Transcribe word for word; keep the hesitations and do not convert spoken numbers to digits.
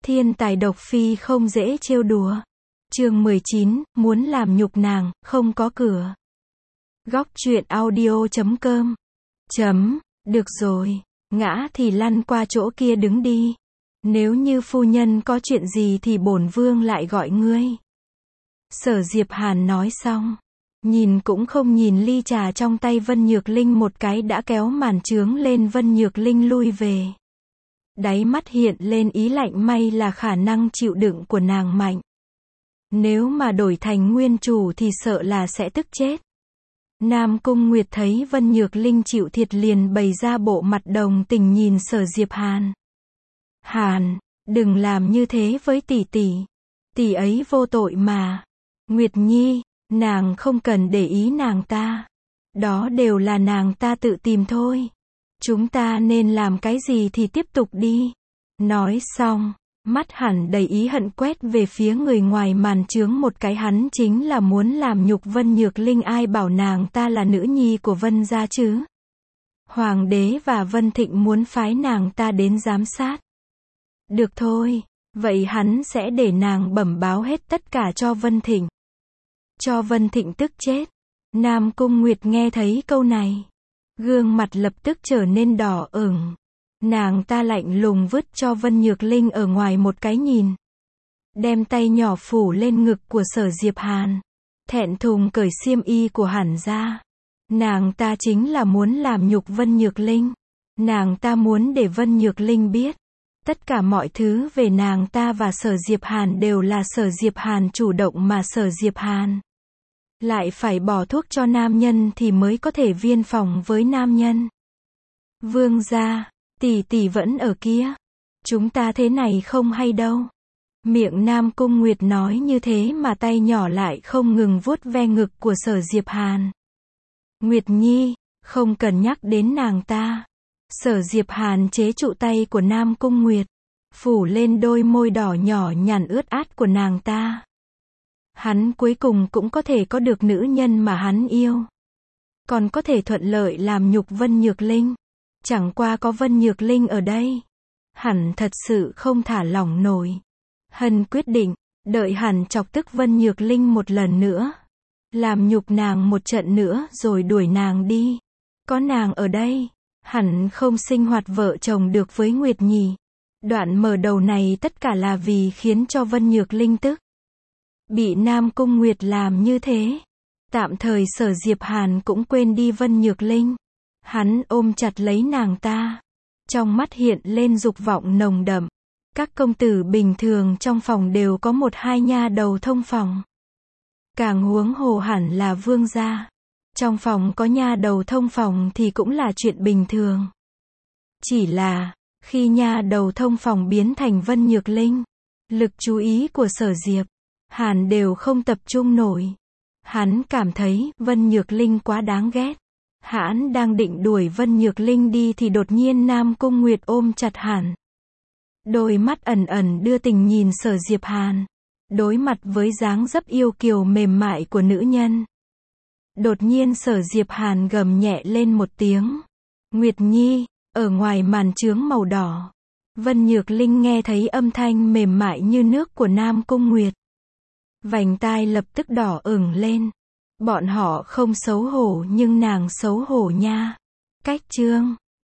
Thiên tài độc phi không dễ trêu đùa. Chương mười chín, muốn làm nhục nàng, không có cửa. Góc truyện audio chấm com. Chấm, được rồi, ngã thì lăn qua chỗ kia đứng đi. Nếu như phu nhân có chuyện gì thì bổn vương lại gọi ngươi. Sở Diệp Hàn nói xong, nhìn cũng không nhìn ly trà trong tay Vân Nhược Linh một cái đã kéo màn trướng lên. Vân Nhược Linh lui về. Đáy mắt hiện lên ý lạnh, may là khả năng chịu đựng của nàng mạnh. Nếu mà đổi thành nguyên chủ thì sợ là sẽ tức chết. Nam Cung Nguyệt thấy Vân Nhược Linh chịu thiệt liền bày ra bộ mặt đồng tình nhìn Sở Diệp Hàn. Hàn, đừng làm như thế với tỷ tỷ. Tỷ ấy vô tội mà. Nguyệt Nhi, nàng không cần để ý nàng ta. Đó đều là nàng ta tự tìm thôi. Chúng ta nên làm cái gì thì tiếp tục đi. Nói xong, mắt hẳn đầy ý hận quét về phía người ngoài màn trướng một cái, hắn chính là muốn làm nhục Vân Nhược Linh. Ai bảo nàng ta là nữ nhi của Vân gia chứ? Hoàng đế và Vân Thịnh muốn phái nàng ta đến giám sát. Được thôi, vậy hắn sẽ để nàng bẩm báo hết tất cả cho Vân Thịnh. Cho Vân Thịnh tức chết. Nam Cung Nguyệt nghe thấy câu này, gương mặt lập tức trở nên đỏ ửng. Nàng ta lạnh lùng vứt cho Vân Nhược Linh ở ngoài một cái nhìn. Đem tay nhỏ phủ lên ngực của Sở Diệp Hàn. Thẹn thùng cởi xiêm y của Hàn ra. Nàng ta chính là muốn làm nhục Vân Nhược Linh. Nàng ta muốn để Vân Nhược Linh biết. Tất cả mọi thứ về nàng ta và Sở Diệp Hàn đều là Sở Diệp Hàn chủ động, mà Sở Diệp Hàn lại phải bỏ thuốc cho nam nhân thì mới có thể viên phòng với nam nhân. Vương gia, tỷ tỷ vẫn ở kia. Chúng ta thế này không hay đâu. Miệng Nam Cung Nguyệt nói như thế mà tay nhỏ lại không ngừng vuốt ve ngực của Sở Diệp Hàn. Nguyệt Nhi, không cần nhắc đến nàng ta. Sở Diệp Hàn chế trụ tay của Nam Cung Nguyệt, phủ lên đôi môi đỏ nhỏ nhằn ướt át của nàng ta. Hắn cuối cùng cũng có thể có được nữ nhân mà hắn yêu. Còn có thể thuận lợi làm nhục Vân Nhược Linh. Chẳng qua có Vân Nhược Linh ở đây, hẳn thật sự không thả lỏng nổi. Hân quyết định, đợi hẳn chọc tức Vân Nhược Linh một lần nữa. Làm nhục nàng một trận nữa rồi đuổi nàng đi. Có nàng ở đây, hẳn không sinh hoạt vợ chồng được với Nguyệt Nhi. Đoạn mở đầu này tất cả là vì khiến cho Vân Nhược Linh tức. Bị Nam Cung Nguyệt làm như thế, tạm thời Sở Diệp Hàn cũng quên đi Vân Nhược Linh. Hắn ôm chặt lấy nàng ta, trong mắt hiện lên dục vọng nồng đậm. Các công tử bình thường trong phòng đều có một hai nha đầu thông phòng. Càng huống hồ hẳn là vương gia. Trong phòng có nha đầu thông phòng thì cũng là chuyện bình thường. Chỉ là, khi nha đầu thông phòng biến thành Vân Nhược Linh, lực chú ý của Sở Diệp Hàn đều không tập trung nổi. Hắn cảm thấy Vân Nhược Linh quá đáng ghét. Hắn đang định đuổi Vân Nhược Linh đi thì đột nhiên Nam Cung Nguyệt ôm chặt hắn. Đôi mắt ẩn ẩn đưa tình nhìn Sở Diệp Hàn. Đối mặt với dáng dấp yêu kiều mềm mại của nữ nhân. Đột nhiên Sở Diệp Hàn gầm nhẹ lên một tiếng. Nguyệt Nhi, ở ngoài màn trướng màu đỏ. Vân Nhược Linh nghe thấy âm thanh mềm mại như nước của Nam Cung Nguyệt. Vành tai lập tức đỏ ửng lên. Bọn họ không xấu hổ nhưng nàng xấu hổ nha. Cách chương